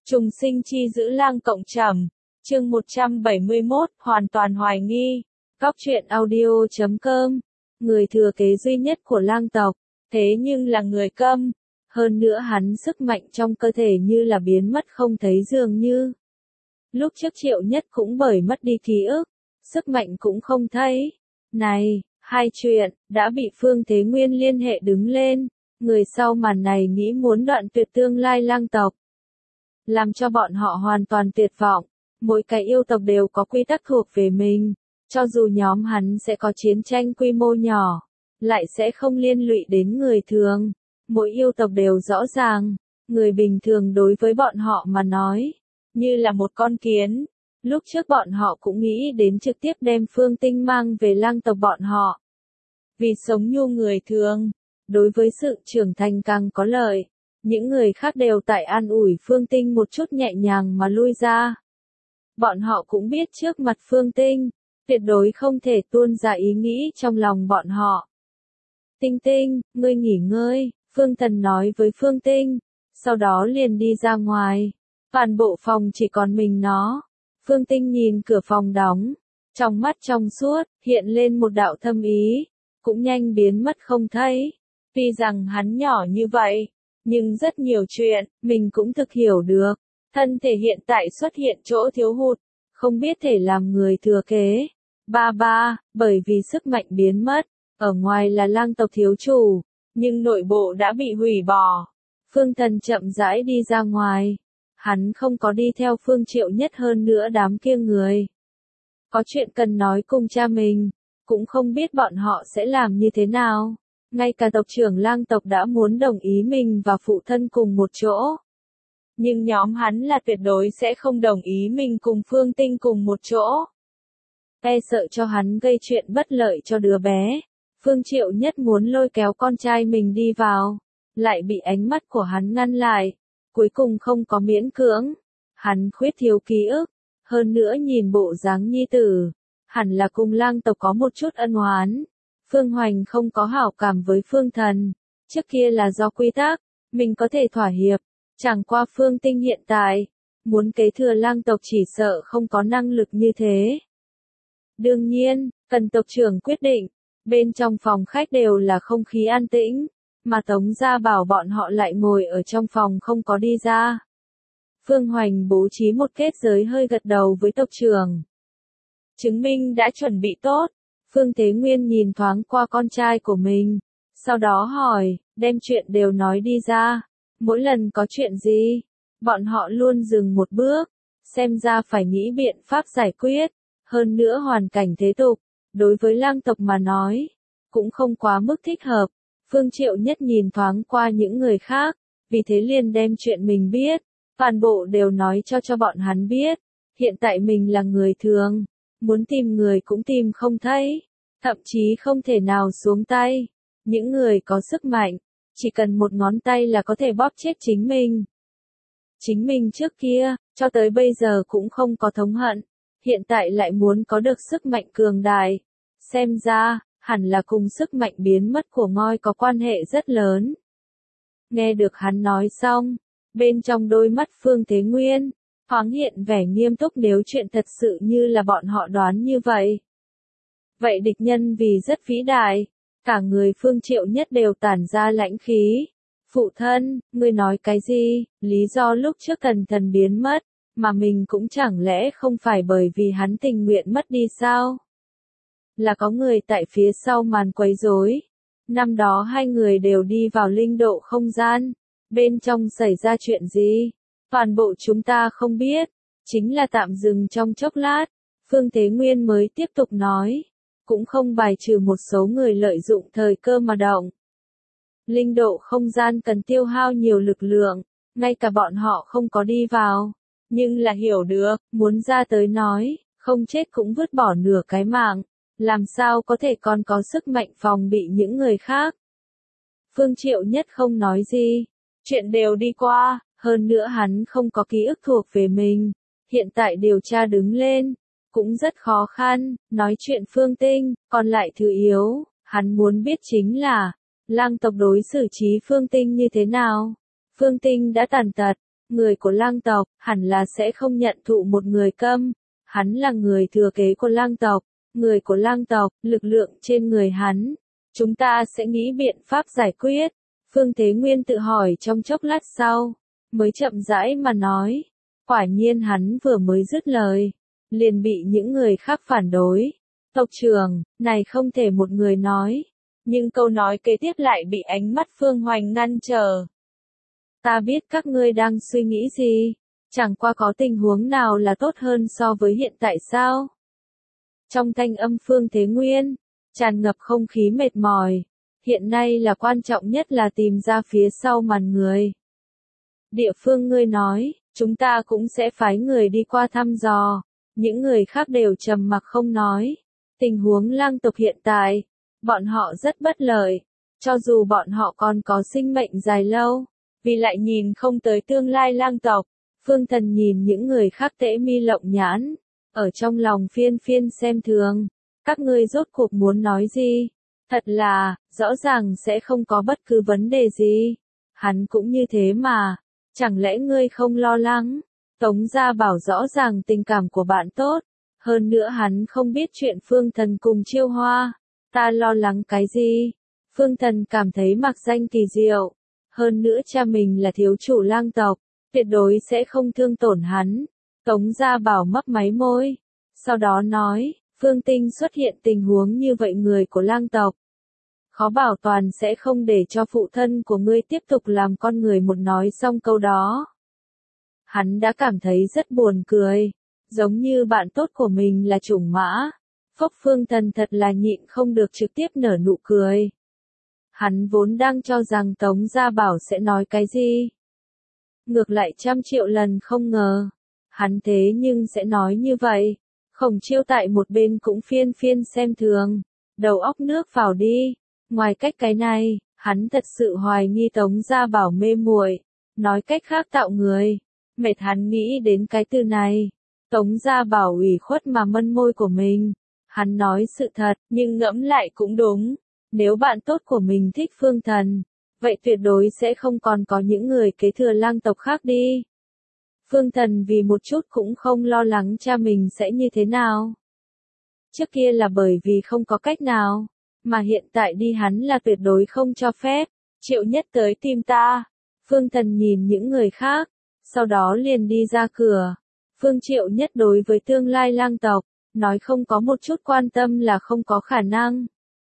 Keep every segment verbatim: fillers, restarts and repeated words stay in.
Trùng sinh chi giữ lang cộng trầm, chương một trăm bảy mươi mốt, hoàn toàn hoài nghi. Góc truyện audio chấm com, người thừa kế duy nhất của lang tộc, thế nhưng là người câm. Hơn nữa hắn sức mạnh trong cơ thể như là biến mất không thấy dường như. Lúc trước Triệu Nhất cũng bởi mất đi ký ức, sức mạnh cũng không thấy. Này, hai chuyện, đã bị Phương Thế Nguyên liên hệ đứng lên, người sau màn này nghĩ muốn đoạn tuyệt tương lai lang tộc. Làm cho bọn họ hoàn toàn tuyệt vọng, mỗi cái yêu tộc đều có quy tắc thuộc về mình, cho dù nhóm hắn sẽ có chiến tranh quy mô nhỏ, lại sẽ không liên lụy đến người thường. Mỗi yêu tộc đều rõ ràng, người bình thường đối với bọn họ mà nói, như là một con kiến. Lúc trước bọn họ cũng nghĩ đến trực tiếp đem Phương Tinh mang về lang tộc bọn họ. Vì sống nhu người thường, đối với sự trưởng thành càng có lợi, những người khác đều tại an ủi Phương Tinh một chút nhẹ nhàng mà lui ra. Bọn họ cũng biết trước mặt Phương Tinh, tuyệt đối không thể tuôn ra ý nghĩ trong lòng bọn họ. Tinh Tinh, ngươi nghỉ ngơi, Phương Thần nói với Phương Tinh, sau đó liền đi ra ngoài. Toàn bộ phòng chỉ còn mình nó. Phương Tinh nhìn cửa phòng đóng, trong mắt trong suốt, hiện lên một đạo thâm ý, cũng nhanh biến mất không thấy. Tuy rằng hắn nhỏ như vậy, nhưng rất nhiều chuyện, mình cũng thực hiểu được. Thân thể hiện tại xuất hiện chỗ thiếu hụt, không biết thể làm người thừa kế. Ba ba, bởi vì sức mạnh biến mất, ở ngoài là lang tộc thiếu chủ, nhưng nội bộ đã bị hủy bỏ. Phương Thần chậm rãi đi ra ngoài. Hắn không có đi theo Phương Triệu Nhất hơn nữa đám kia người. Có chuyện cần nói cùng cha mình, cũng không biết bọn họ sẽ làm như thế nào. Ngay cả tộc trưởng lang tộc đã muốn đồng ý mình và phụ thân cùng một chỗ. Nhưng nhóm hắn là tuyệt đối sẽ không đồng ý mình cùng Phương Tinh cùng một chỗ. E sợ cho hắn gây chuyện bất lợi cho đứa bé. Phương Triệu Nhất muốn lôi kéo con trai mình đi vào, lại bị ánh mắt của hắn ngăn lại. Cuối cùng không có miễn cưỡng, hắn khuyết thiếu ký ức, hơn nữa nhìn bộ dáng nhi tử, hẳn là cùng lang tộc có một chút ân oán. Phương Hoành không có hảo cảm với Phương Thần, trước kia là do quy tắc, mình có thể thỏa hiệp, chẳng qua Phương Tinh hiện tại, muốn kế thừa lang tộc chỉ sợ không có năng lực như thế. Đương nhiên, cần tộc trưởng quyết định, bên trong phòng khách đều là không khí an tĩnh. Mà Tống Gia Bảo bọn họ lại ngồi ở trong phòng không có đi ra. Phương Hoành bố trí một kết giới hơi gật đầu với tộc trưởng. Chứng minh đã chuẩn bị tốt. Phương Thế Nguyên nhìn thoáng qua con trai của mình. Sau đó hỏi, đem chuyện đều nói đi ra. Mỗi lần có chuyện gì, bọn họ luôn dừng một bước. Xem ra phải nghĩ biện pháp giải quyết. Hơn nữa hoàn cảnh thế tục, đối với lang tộc mà nói, cũng không quá mức thích hợp. Phương Triệu Nhất nhìn thoáng qua những người khác, vì thế liền đem chuyện mình biết, toàn bộ đều nói cho cho bọn hắn biết. Hiện tại mình là người thường, muốn tìm người cũng tìm không thấy, thậm chí không thể nào xuống tay. Những người có sức mạnh, chỉ cần một ngón tay là có thể bóp chết chính mình. Chính mình trước kia, cho tới bây giờ cũng không có thống hận, hiện tại lại muốn có được sức mạnh cường đại. Xem ra, hẳn là cùng sức mạnh biến mất của ngôi có quan hệ rất lớn. Nghe được hắn nói xong, bên trong đôi mắt Phương Thế Nguyên, thoáng hiện vẻ nghiêm túc nếu chuyện thật sự như là bọn họ đoán như vậy. Vậy địch nhân vì rất vĩ đại, cả người Phương Triệu Nhất đều tản ra lãnh khí. Phụ thân, ngươi nói cái gì, lý do lúc trước Thần Thần biến mất, mà mình cũng chẳng lẽ không phải bởi vì hắn tình nguyện mất đi sao? Là có người tại phía sau màn quấy rối. Năm đó hai người đều đi vào linh độ không gian. Bên trong xảy ra chuyện gì? Toàn bộ chúng ta không biết. Chính là tạm dừng trong chốc lát. Phương Thế Nguyên mới tiếp tục nói. Cũng không bài trừ một số người lợi dụng thời cơ mà động. Linh độ không gian cần tiêu hao nhiều lực lượng. Ngay cả bọn họ không có đi vào. Nhưng là hiểu được, muốn ra tới nói, không chết cũng vứt bỏ nửa cái mạng. Làm sao có thể còn có sức mạnh phòng bị những người khác? Phương Triệu Nhất không nói gì. Chuyện đều đi qua, hơn nữa hắn không có ký ức thuộc về mình. Hiện tại điều tra đứng lên, cũng rất khó khăn. Nói chuyện Phương Tinh, còn lại thứ yếu, hắn muốn biết chính là, lang tộc đối xử trí Phương Tinh như thế nào? Phương Tinh đã tàn tật, người của lang tộc, hẳn là sẽ không nhận thụ một người câm. Hắn là người thừa kế của lang tộc, người của lang tộc, lực lượng trên người hắn. Chúng ta sẽ nghĩ biện pháp giải quyết. Phương Thế Nguyên tự hỏi trong chốc lát sau, mới chậm rãi mà nói. Quả nhiên hắn vừa mới dứt lời, liền bị những người khác phản đối. Tộc trưởng, này không thể một người nói. Nhưng câu nói kế tiếp lại bị ánh mắt Phương Hoành ngăn trở. Ta biết các ngươi đang suy nghĩ gì, chẳng qua có tình huống nào là tốt hơn so với hiện tại sao? Trong thanh âm Phương Thế Nguyên, tràn ngập không khí mệt mỏi. Hiện nay là quan trọng nhất là tìm ra phía sau màn người. Địa phương ngươi nói, chúng ta cũng sẽ phái người đi qua thăm dò. Những người khác đều trầm mặc không nói. Tình huống lang tộc hiện tại, bọn họ rất bất lợi. Cho dù bọn họ còn có sinh mệnh dài lâu, vì lại nhìn không tới tương lai lang tộc. Phương Thần nhìn những người khác tễ mi lộng nhãn, ở trong lòng phiên phiên xem thường. Các ngươi rốt cuộc muốn nói gì? Thật là, rõ ràng sẽ không có bất cứ vấn đề gì. Hắn cũng như thế mà. Chẳng lẽ ngươi không lo lắng? Tống Gia Bảo rõ ràng tình cảm của bạn tốt. Hơn nữa hắn không biết chuyện Phương Thần cùng Chiêu Hoa. Ta lo lắng cái gì? Phương Thần cảm thấy mặc danh kỳ diệu. Hơn nữa cha mình là thiếu chủ lang tộc, tuyệt đối sẽ không thương tổn hắn. Tống Gia Bảo mấp máy môi. Sau đó nói, Phương Tinh xuất hiện tình huống như vậy người của lang tộc. Khó bảo toàn sẽ không để cho phụ thân của ngươi tiếp tục làm con người một nói xong câu đó. Hắn đã cảm thấy rất buồn cười, giống như bạn tốt của mình là chủng mã. Phốc Phương Thần thật là nhịn không được trực tiếp nở nụ cười. Hắn vốn đang cho rằng Tống Gia Bảo sẽ nói cái gì. Ngược lại trăm triệu lần không ngờ. Hắn thế nhưng sẽ nói như vậy. Khổng Chiêu tại một bên cũng phiên phiên xem thường. Đầu óc nước vào đi. Ngoài cách cái này, hắn thật sự hoài nghi Tống Gia Bảo mê muội. Nói cách khác tạo người. Mệt hắn nghĩ đến cái từ này. Tống Gia Bảo ủy khuất mà mân môi của mình. Hắn nói sự thật, nhưng ngẫm lại cũng đúng. Nếu bạn tốt của mình thích Phương Thần, vậy tuyệt đối sẽ không còn có những người kế thừa lang tộc khác đi. Phương Thần vì một chút cũng không lo lắng cha mình sẽ như thế nào. Trước kia là bởi vì không có cách nào, mà hiện tại đi hắn là tuyệt đối không cho phép. Triệu Nhất tới tìm ta. Phương Thần nhìn những người khác, sau đó liền đi ra cửa. Phương Triệu Nhất đối với tương lai lang tộc, nói không có một chút quan tâm là không có khả năng.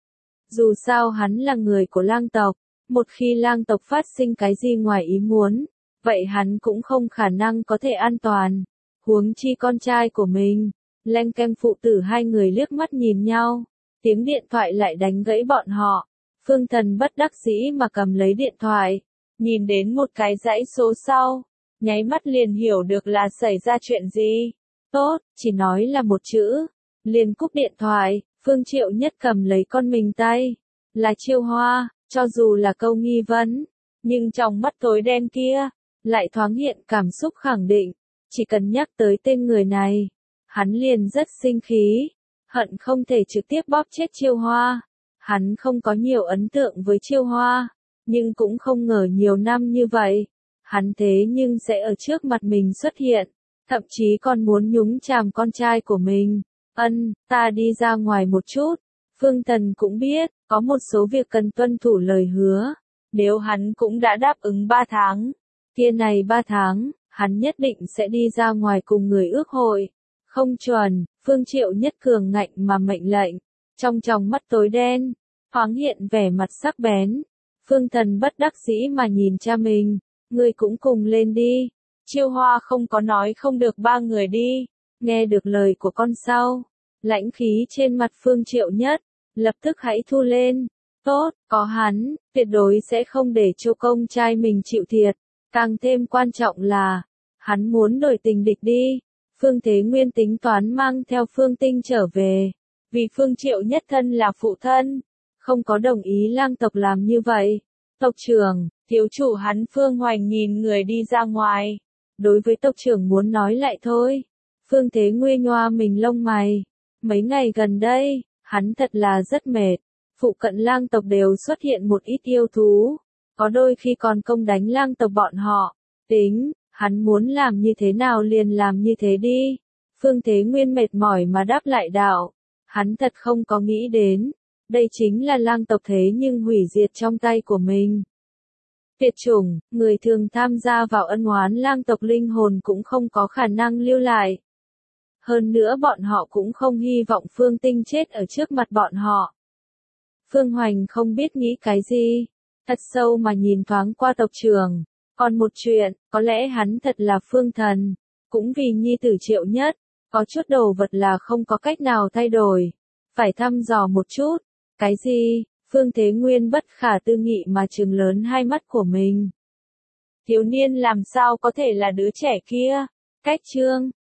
Dù sao hắn là người của lang tộc, một khi lang tộc phát sinh cái gì ngoài ý muốn, vậy hắn cũng không khả năng có thể an toàn. Huống chi con trai của mình. Leng keng phụ tử hai người liếc mắt nhìn nhau, tiếng điện thoại lại đánh gãy bọn họ. Phương Thần bất đắc dĩ mà cầm lấy điện thoại, nhìn đến một cái dãy số sau, nháy mắt liền hiểu được là xảy ra chuyện gì. Tốt, chỉ nói là một chữ, liền cúp điện thoại. Phương Triệu Nhất cầm lấy con mình tay, là Chiêu Hoa. Cho dù là câu nghi vấn, nhưng trong mắt tối đen kia, lại thoáng hiện cảm xúc khẳng định. Chỉ cần nhắc tới tên người này, hắn liền rất sinh khí, hận không thể trực tiếp bóp chết Chiêu Hoa. Hắn không có nhiều ấn tượng với Chiêu Hoa, nhưng cũng không ngờ nhiều năm như vậy, hắn thế nhưng sẽ ở trước mặt mình xuất hiện, thậm chí còn muốn nhúng chàm con trai của mình. Ân, ta đi ra ngoài một chút. Phương Thần cũng biết, có một số việc cần tuân thủ lời hứa. Nếu hắn cũng đã đáp ứng ba tháng, kia này ba tháng, hắn nhất định sẽ đi ra ngoài cùng người ước hội. Không chuẩn, Phương Triệu Nhất cường ngạnh mà mệnh lệnh. Trong tròng mắt tối đen, thoáng hiện vẻ mặt sắc bén. Phương Thần bất đắc dĩ mà nhìn cha mình. Ngươi cũng cùng lên đi. Chiêu Hoa không có nói không được ba người đi. Nghe được lời của con sau, lãnh khí trên mặt Phương Triệu Nhất, lập tức hãy thu lên. Tốt, có hắn, tuyệt đối sẽ không để cho công trai mình chịu thiệt. Càng thêm quan trọng là, hắn muốn đổi tình địch đi. Phương Thế Nguyên tính toán mang theo Phương Tinh trở về. Vì Phương Triệu Nhất thân là phụ thân, không có đồng ý lang tộc làm như vậy. Tộc trưởng, thiếu chủ hắn Phương Hoành nhìn người đi ra ngoài. Đối với tộc trưởng muốn nói lại thôi. Phương Thế Nguyên nhoa mình lông mày. Mấy ngày gần đây, hắn thật là rất mệt. Phụ cận lang tộc đều xuất hiện một ít yêu thú. Có đôi khi còn công đánh lang tộc bọn họ. Tính, Hắn muốn làm như thế nào liền làm như thế đi. Phương Thế Nguyên mệt mỏi mà đáp lại đạo. Hắn thật không có nghĩ đến. Đây chính là lang tộc thế nhưng hủy diệt trong tay của mình. Tuyệt chủng, người thường tham gia vào ân oán lang tộc linh hồn cũng không có khả năng lưu lại. Hơn nữa bọn họ cũng không hy vọng Phương Tinh chết ở trước mặt bọn họ. Phương Hoành không biết nghĩ cái gì, thật sâu mà nhìn thoáng qua tộc trưởng. Còn một chuyện, có lẽ hắn thật là phương thần, cũng vì nhi tử Triệu Nhất, có chút đồ vật là không có cách nào thay đổi. Phải thăm dò một chút. Cái gì? Phương Thế Nguyên bất khả tư nghị mà trừng lớn hai mắt của mình. Thiếu niên làm sao có thể là đứa trẻ kia? Cách chương